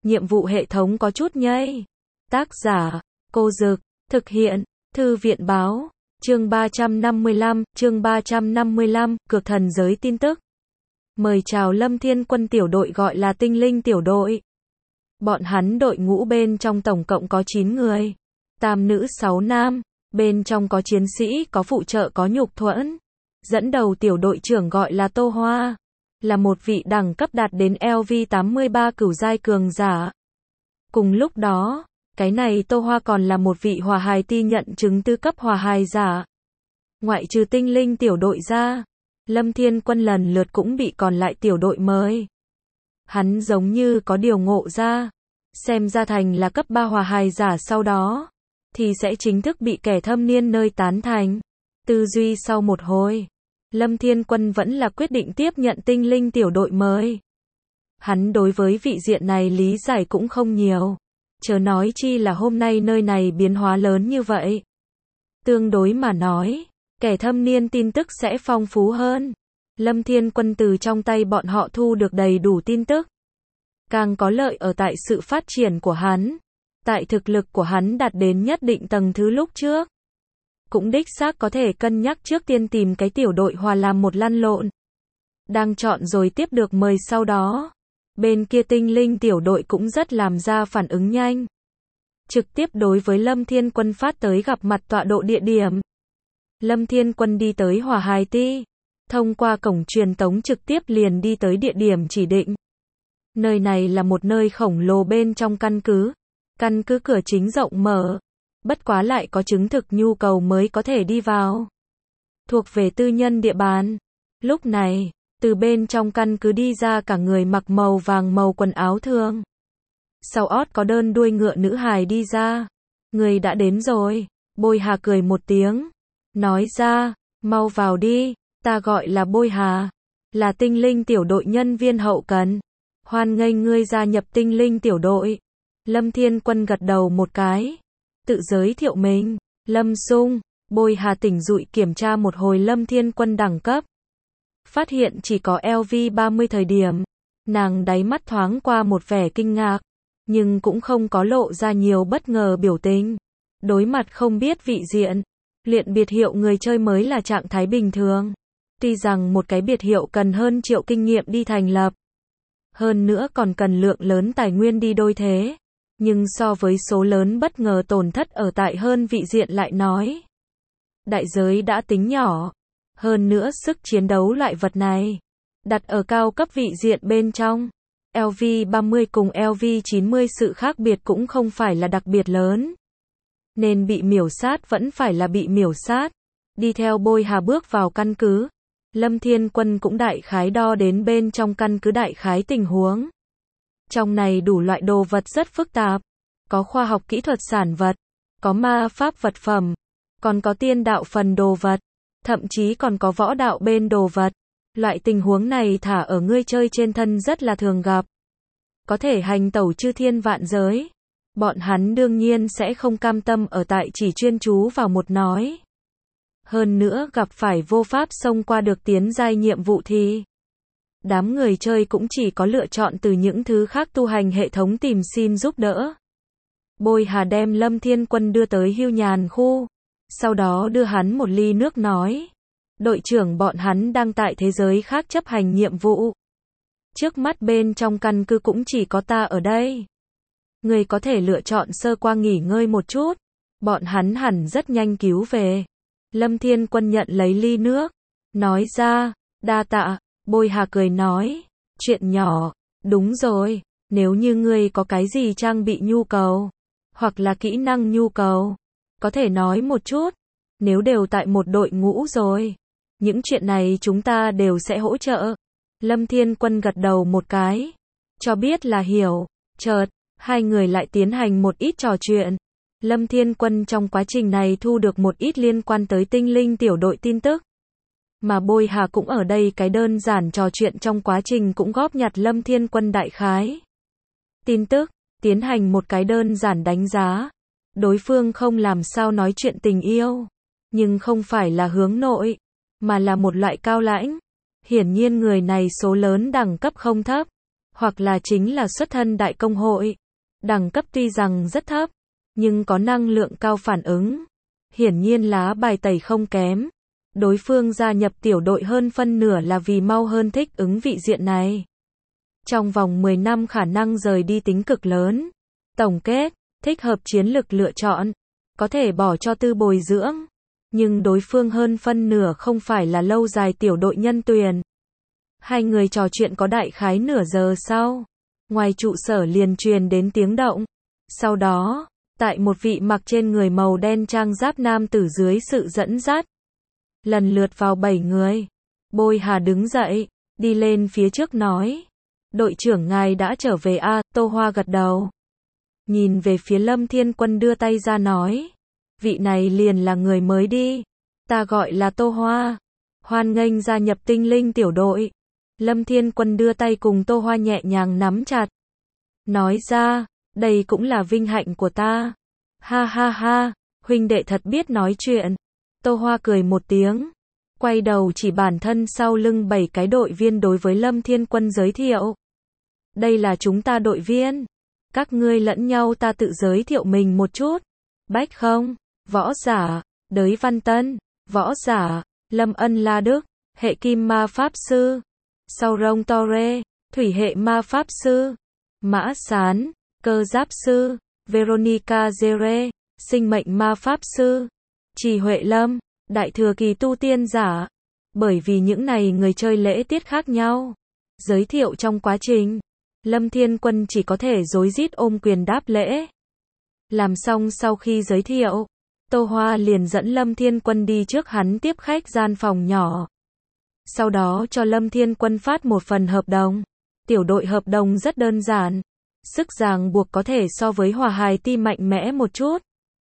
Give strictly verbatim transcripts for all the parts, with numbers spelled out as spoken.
nhiệm vụ hệ thống có chút nhây. Tác giả, Cô Dực, thực hiện, Thư viện báo, chương ba trăm năm mươi lăm, chương ba trăm năm mươi lăm, cược thần giới tin tức. Mời chào Lâm Thiên Quân tiểu đội gọi là Tinh Linh tiểu đội. Bọn hắn đội ngũ bên trong tổng cộng có chín người. Tam nữ sáu nam, bên trong có chiến sĩ, có phụ trợ, có nhục thuẫn. Dẫn đầu tiểu đội trưởng gọi là Tô Hoa, là một vị đẳng cấp đạt đến L V tám mươi ba cửu giai cường giả. Cùng lúc đó, cái này Tô Hoa còn là một vị hòa hài ti nhận chứng tư cấp hòa hài giả. Ngoại trừ Tinh Linh tiểu đội ra, Lâm Thiên Quân lần lượt cũng bị còn lại tiểu đội mời. Hắn giống như có điều ngộ ra, xem ra thành là cấp ba hòa hài giả sau đó, thì sẽ chính thức bị kẻ thâm niên nơi tán thành. Tư duy sau một hồi, Lâm Thiên Quân vẫn là quyết định tiếp nhận Tinh Linh tiểu đội mời. Hắn đối với vị diện này lý giải cũng không nhiều, chớ nói chi là hôm nay nơi này biến hóa lớn như vậy. Tương đối mà nói, kẻ thâm niên tin tức sẽ phong phú hơn. Lâm Thiên Quân từ trong tay bọn họ thu được đầy đủ tin tức. Càng có lợi ở tại sự phát triển của hắn, tại thực lực của hắn đạt đến nhất định tầng thứ lúc trước. Cũng đích xác có thể cân nhắc trước tiên tìm cái tiểu đội hòa làm một lăn lộn. Đang chọn rồi tiếp được mời sau đó. Bên kia Tinh Linh tiểu đội cũng rất làm ra phản ứng nhanh. Trực tiếp đối với Lâm Thiên Quân phát tới gặp mặt tọa độ địa điểm. Lâm Thiên Quân đi tới Hỏa Hài Ti, thông qua cổng truyền tống trực tiếp liền đi tới địa điểm chỉ định. Nơi này là một nơi khổng lồ bên trong căn cứ. Căn cứ cửa chính rộng mở, bất quá lại có chứng thực nhu cầu mới có thể đi vào. Thuộc về tư nhân địa bàn. Lúc này, từ bên trong căn cứ đi ra cả người mặc màu vàng màu quần áo thường. Sau ót có đơn đuôi ngựa nữ hài đi ra. Người đã đến rồi. Bôi Hà cười một tiếng, nói ra, mau vào đi, ta gọi là Bôi Hà, là Tinh Linh tiểu đội nhân viên hậu cần. Hoan nghênh ngươi gia nhập Tinh Linh tiểu đội. Lâm Thiên Quân gật đầu một cái, tự giới thiệu mình, Lâm Sung. Bôi Hà tỉnh dụi kiểm tra một hồi Lâm Thiên Quân đẳng cấp. Phát hiện chỉ có L V ba mươi thời điểm, nàng đáy mắt thoáng qua một vẻ kinh ngạc, nhưng cũng không có lộ ra nhiều bất ngờ biểu tình. Đối mặt không biết vị diện, luyện biệt hiệu người chơi mới là trạng thái bình thường. Tuy rằng một cái biệt hiệu cần hơn triệu kinh nghiệm đi thành lập, hơn nữa còn cần lượng lớn tài nguyên đi đôi thế, nhưng so với số lớn bất ngờ tổn thất ở tại hơn vị diện lại nói, đại giới đã tính nhỏ. Hơn nữa sức chiến đấu loại vật này, đặt ở cao cấp vị diện bên trong, L V ba mươi cùng L V chín mươi sự khác biệt cũng không phải là đặc biệt lớn. Nên bị miểu sát vẫn phải là bị miểu sát. Đi theo Bôi Hà bước vào căn cứ, Lâm Thiên Quân cũng đại khái đo đến bên trong căn cứ đại khái tình huống. Trong này đủ loại đồ vật rất phức tạp, có khoa học kỹ thuật sản vật, có ma pháp vật phẩm, còn có tiên đạo phần đồ vật, thậm chí còn có võ đạo bên đồ vật. Loại tình huống này thả ở ngươi chơi trên thân rất là thường gặp. Có thể hành tẩu chư thiên vạn giới. Bọn hắn đương nhiên sẽ không cam tâm ở tại chỉ chuyên chú vào một nói. Hơn nữa gặp phải vô pháp xông qua được tiến giai nhiệm vụ thì đám người chơi cũng chỉ có lựa chọn từ những thứ khác tu hành hệ thống tìm xin giúp đỡ. Bôi Hà đem Lâm Thiên Quân đưa tới hưu nhàn khu, sau đó đưa hắn một ly nước nói, đội trưởng bọn hắn đang tại thế giới khác chấp hành nhiệm vụ. Trước mắt bên trong căn cứ cũng chỉ có ta ở đây. Người có thể lựa chọn sơ qua nghỉ ngơi một chút, bọn hắn hẳn rất nhanh cứu về. Lâm Thiên Quân nhận lấy ly nước, nói ra, đa tạ. Bôi Hà cười nói, chuyện nhỏ, đúng rồi, nếu như ngươi có cái gì trang bị nhu cầu, hoặc là kỹ năng nhu cầu, có thể nói một chút, nếu đều tại một đội ngũ rồi, những chuyện này chúng ta đều sẽ hỗ trợ. Lâm Thiên Quân gật đầu một cái, cho biết là hiểu. Chợt, hai người lại tiến hành một ít trò chuyện. Lâm Thiên Quân trong quá trình này thu được một ít liên quan tới Tinh Linh tiểu đội tin tức. Mà Bôi Hà cũng ở đây cái đơn giản trò chuyện trong quá trình cũng góp nhặt Lâm Thiên Quân đại khái tin tức, tiến hành một cái đơn giản đánh giá. Đối phương không làm sao nói chuyện tình yêu, nhưng không phải là hướng nội, mà là một loại cao lãnh. Hiển nhiên người này số lớn đẳng cấp không thấp, hoặc là chính là xuất thân đại công hội. Đẳng cấp tuy rằng rất thấp, nhưng có năng lượng cao phản ứng. Hiển nhiên lá bài tẩy không kém. Đối phương gia nhập tiểu đội hơn phân nửa là vì mau hơn thích ứng vị diện này. Trong vòng mười năm khả năng rời đi tính cực lớn. Tổng kết, thích hợp chiến lực lựa chọn, có thể bỏ cho tư bồi dưỡng. Nhưng đối phương hơn phân nửa không phải là lâu dài tiểu đội nhân tuyển. Hai người trò chuyện có đại khái nửa giờ sau. Ngoài trụ sở liền truyền đến tiếng động. Sau đó, tại một vị mặc trên người màu đen trang giáp nam tử dưới sự dẫn dắt. Lần lượt vào bảy người. Bôi Hà đứng dậy, đi lên phía trước nói. Đội trưởng ngài đã trở về a à, Tô Hoa gật đầu. Nhìn về phía Lâm Thiên Quân đưa tay ra nói. Vị này liền là người mới đi. Ta gọi là Tô Hoa. Hoan nghênh gia nhập tinh linh tiểu đội. Lâm Thiên Quân đưa tay cùng Tô Hoa nhẹ nhàng nắm chặt. Nói ra, đây cũng là vinh hạnh của ta. Ha ha ha, huynh đệ thật biết nói chuyện. Tô Hoa cười một tiếng. Quay đầu chỉ bản thân sau lưng bảy cái đội viên đối với Lâm Thiên Quân giới thiệu. Đây là chúng ta đội viên. Các ngươi lẫn nhau ta tự giới thiệu mình một chút. Bách Không, võ giả, Đới Văn Tân, võ giả, Lâm Ân La Đức, hệ kim ma pháp sư. Sau Rông Torre, thủy hệ ma pháp sư. Mã Sán, cơ giáp sư. Veronica Zere, sinh mệnh ma pháp sư. Trì Huệ Lâm, đại thừa kỳ tu tiên giả. Bởi vì những này người chơi lễ tiết khác nhau. Giới thiệu trong quá trình, Lâm Thiên Quân chỉ có thể rối rít ôm quyền đáp lễ. Làm xong sau khi giới thiệu, Tô Hoa liền dẫn Lâm Thiên Quân đi trước hắn tiếp khách gian phòng nhỏ. Sau đó cho Lâm Thiên Quân phát một phần hợp đồng. Tiểu đội hợp đồng rất đơn giản. Sức ràng buộc có thể so với Hòa Hài Ti mạnh mẽ một chút.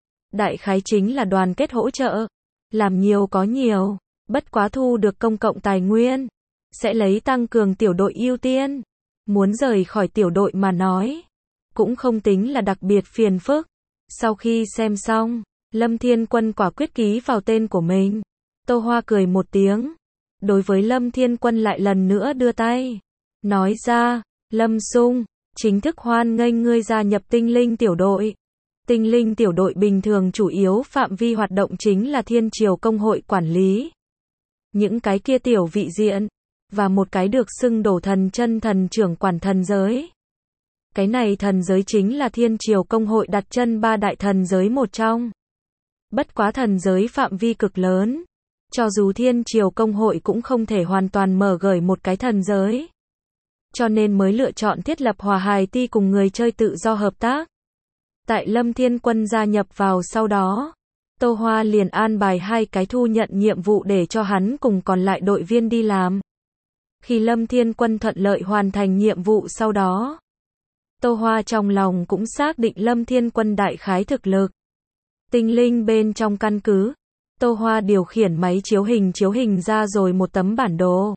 Đại khái chính là đoàn kết hỗ trợ. Làm nhiều có nhiều. Bất quá thu được công cộng tài nguyên. Sẽ lấy tăng cường tiểu đội ưu tiên. Muốn rời khỏi tiểu đội mà nói. Cũng không tính là đặc biệt phiền phức. Sau khi xem xong, Lâm Thiên Quân quả quyết ký vào tên của mình. Tô Hoa cười một tiếng. Đối với Lâm Thiên Quân lại lần nữa đưa tay. Nói ra, Lâm Sung, chính thức hoan nghênh ngươi gia nhập tinh linh tiểu đội. Tinh linh tiểu đội bình thường chủ yếu phạm vi hoạt động chính là Thiên Triều Công hội quản lý. Những cái kia tiểu vị diện, và một cái được xưng đổ thần chân thần trưởng quản thần giới. Cái này thần giới chính là Thiên Triều Công hội đặt chân ba đại thần giới một trong. Bất quá thần giới phạm vi cực lớn. Cho dù Thiên Triều Công hội cũng không thể hoàn toàn mở gởi một cái thần giới. Cho nên mới lựa chọn thiết lập Hòa Hài Ti cùng người chơi tự do hợp tác. Tại Lâm Thiên Quân gia nhập vào sau đó, Tô Hoa liền an bài hai cái thu nhận nhiệm vụ để cho hắn cùng còn lại đội viên đi làm. Khi Lâm Thiên Quân thuận lợi hoàn thành nhiệm vụ sau đó, Tô Hoa trong lòng cũng xác định Lâm Thiên Quân đại khái thực lực. Tinh linh bên trong căn cứ, Tô Hoa điều khiển máy chiếu hình chiếu hình ra rồi một tấm bản đồ.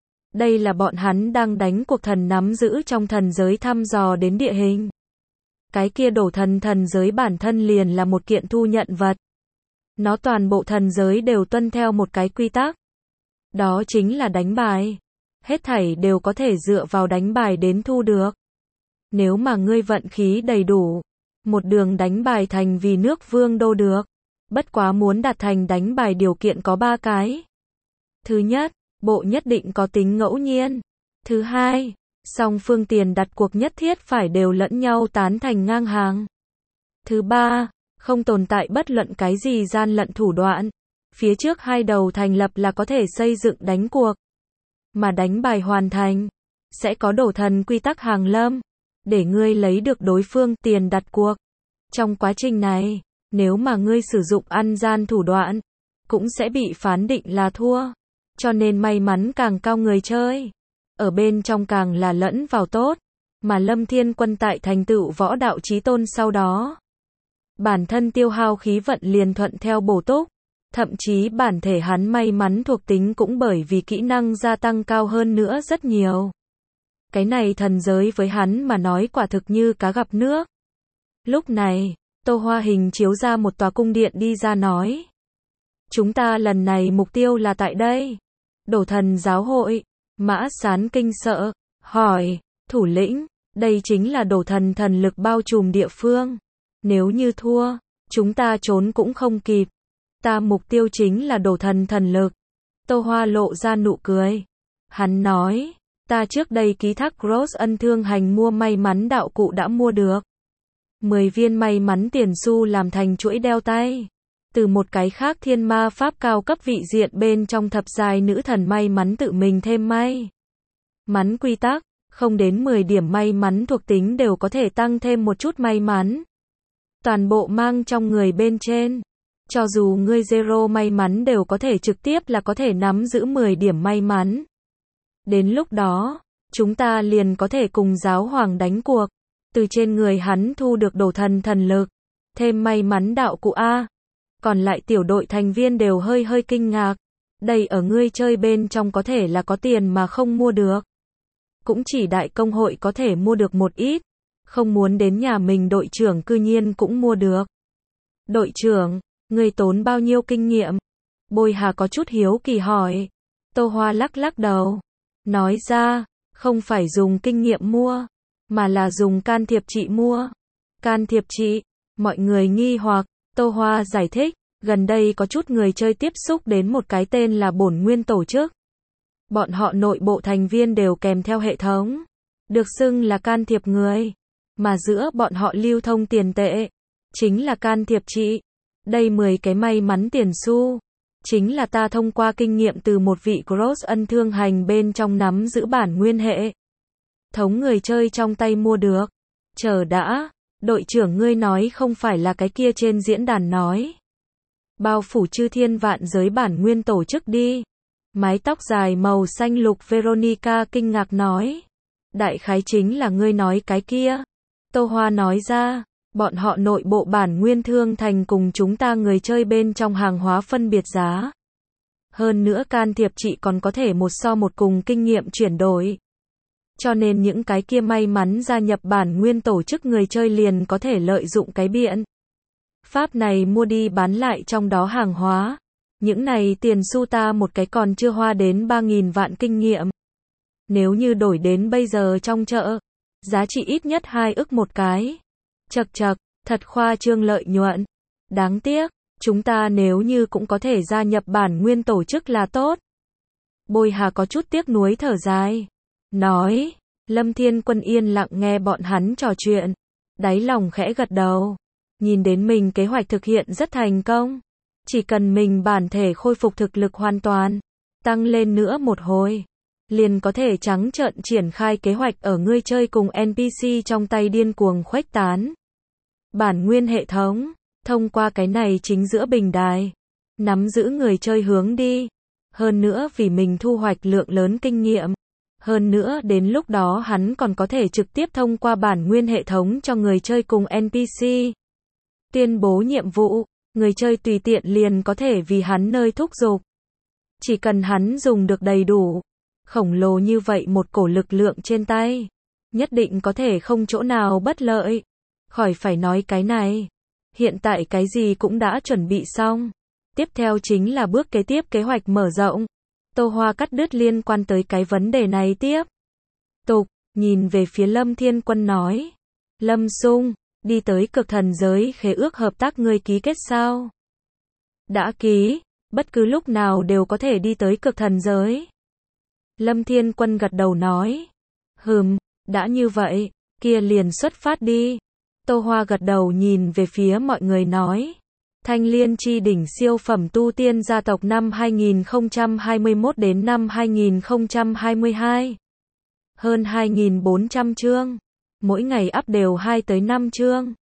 Đây là bọn hắn đang đánh cuộc thần nắm giữ trong thần giới thăm dò đến địa hình. Cái kia đổ thần thần giới bản thân liền là một kiện thu nhận vật. Nó toàn bộ thần giới đều tuân theo một cái quy tắc. Đó chính là đánh bài. Hết thảy đều có thể dựa vào đánh bài đến thu được. Nếu mà ngươi vận khí đầy đủ, một đường đánh bài thành vì nước vương đô được. Bất quá muốn đạt thành đánh bài điều kiện có ba cái. Thứ nhất, bộ nhất định có tính ngẫu nhiên. Thứ hai, song phương tiền đặt cuộc nhất thiết phải đều lẫn nhau tán thành ngang hàng. Thứ ba, không tồn tại bất luận cái gì gian lận thủ đoạn. Phía trước hai đầu thành lập là có thể xây dựng đánh cuộc. Mà đánh bài hoàn thành, sẽ có đổ thần quy tắc hàng lâm, để ngươi lấy được đối phương tiền đặt cuộc. Trong quá trình này, nếu mà ngươi sử dụng ăn gian thủ đoạn, cũng sẽ bị phán định là thua. Cho nên may mắn càng cao người chơi, ở bên trong càng là lẫn vào tốt. Mà Lâm Thiên Quân tại thành tựu võ đạo chí tôn sau đó, bản thân tiêu hao khí vận liền thuận theo bổ túc. Thậm chí bản thể hắn may mắn thuộc tính cũng bởi vì kỹ năng gia tăng cao hơn nữa rất nhiều. Cái này thần giới với hắn mà nói quả thực như cá gặp nước. Lúc này, Tô Hoa hình chiếu ra một tòa cung điện đi ra nói. Chúng ta lần này mục tiêu là tại đây. Đổ thần giáo hội. Mã Sán kinh sợ, hỏi, Thủ lĩnh, đây chính là đổ thần thần lực bao trùm địa phương. Nếu như thua, chúng ta trốn cũng không kịp. Ta mục tiêu chính là đổ thần thần lực. Tô Hoa lộ ra nụ cười. Hắn nói, ta trước đây ký thác Cross ân thương hành mua may mắn đạo cụ đã mua được. mười viên may mắn tiền xu làm thành chuỗi đeo tay. Từ một cái khác thiên ma pháp cao cấp vị diện bên trong thập giai nữ thần may mắn tự mình thêm may mắn quy tắc, không đến mười điểm may mắn thuộc tính đều có thể tăng thêm một chút may mắn. Toàn bộ mang trong người bên trên. Cho dù ngươi zero may mắn đều có thể trực tiếp là có thể nắm giữ mười điểm may mắn. Đến lúc đó, chúng ta liền có thể cùng giáo hoàng đánh cuộc. Từ trên người hắn thu được đồ thần thần lực. Thêm may mắn đạo cụ A. Còn lại tiểu đội thành viên đều hơi hơi kinh ngạc. Đây ở ngươi chơi bên trong có thể là có tiền mà không mua được. Cũng chỉ đại công hội có thể mua được một ít. Không muốn đến nhà mình đội trưởng cư nhiên cũng mua được. Đội trưởng, ngươi tốn bao nhiêu kinh nghiệm? Bôi Hà có chút hiếu kỳ hỏi. Tô Hoa lắc lắc đầu. Nói ra, không phải dùng kinh nghiệm mua, mà là dùng can thiệp trị mua. Can thiệp trị, mọi người nghi hoặc, Tô Hoa giải thích, gần đây có chút người chơi tiếp xúc đến một cái tên là bổn nguyên tổ chức. Bọn họ nội bộ thành viên đều kèm theo hệ thống, được xưng là can thiệp người, mà giữa bọn họ lưu thông tiền tệ, chính là can thiệp trị. Đây mười cái may mắn tiền xu, chính là ta thông qua kinh nghiệm từ một vị Cross ân thương hành bên trong nắm giữ bản nguyên hệ thống người chơi trong tay mua được. Chờ đã, đội trưởng ngươi nói không phải là cái kia trên diễn đàn nói. Bao phủ chư thiên vạn giới bản nguyên tổ chức đi. Mái tóc dài màu xanh lục Veronica kinh ngạc nói. Đại khái chính là ngươi nói cái kia. Tô Hoa nói ra, bọn họ nội bộ bản nguyên thương thành cùng chúng ta người chơi bên trong hàng hóa phân biệt giá. Hơn nữa can thiệp trị còn có thể một so một cùng kinh nghiệm chuyển đổi. Cho nên những cái kia may mắn gia nhập bản nguyên tổ chức người chơi liền có thể lợi dụng cái biện pháp này mua đi bán lại trong đó hàng hóa. Những này tiền xu ta một cái còn chưa hoa đến ba nghìn vạn kinh nghiệm. Nếu như đổi đến bây giờ trong chợ, giá trị ít nhất hai ức một cái. Chật chật, thật khoa trương lợi nhuận. Đáng tiếc, chúng ta nếu như cũng có thể gia nhập bản nguyên tổ chức là tốt. Bôi Hà có chút tiếc nuối thở dài. Nói, Lâm Thiên Quân yên lặng nghe bọn hắn trò chuyện. Đáy lòng khẽ gật đầu. Nhìn đến mình kế hoạch thực hiện rất thành công. Chỉ cần mình bản thể khôi phục thực lực hoàn toàn, tăng lên nữa một hồi, liền có thể trắng trợn triển khai kế hoạch ở ngươi chơi cùng en pê xê trong tay điên cuồng khuếch tán. Bản nguyên hệ thống, thông qua cái này chính giữa bình đài, nắm giữ người chơi hướng đi. Hơn nữa vì mình thu hoạch lượng lớn kinh nghiệm. Hơn nữa đến lúc đó hắn còn có thể trực tiếp thông qua bản nguyên hệ thống cho người chơi cùng en pê xê. Tuyên bố nhiệm vụ, người chơi tùy tiện liền có thể vì hắn nơi thúc giục. Chỉ cần hắn dùng được đầy đủ, khổng lồ như vậy một cổ lực lượng trên tay, nhất định có thể không chỗ nào bất lợi. Khỏi phải nói cái này. Hiện tại cái gì cũng đã chuẩn bị xong. Tiếp theo chính là bước kế tiếp kế hoạch mở rộng. Tô Hoa cắt đứt liên quan tới cái vấn đề này tiếp. Tục, nhìn về phía Lâm Thiên Quân nói. Lâm Sung, đi tới cực thần giới khế ước hợp tác ngươi ký kết sao? Đã ký, bất cứ lúc nào đều có thể đi tới cực thần giới. Lâm Thiên Quân gật đầu nói. Hừm, đã như vậy, kia liền xuất phát đi. Tô Hoa gật đầu nhìn về phía mọi người nói. Thanh Liên chi đỉnh siêu phẩm tu tiên gia tộc năm hai nghìn không trăm hai mươi mốt đến năm hai nghìn không trăm hai mươi hai. Hơn hai nghìn bốn trăm chương. Mỗi ngày up đều hai tới năm chương.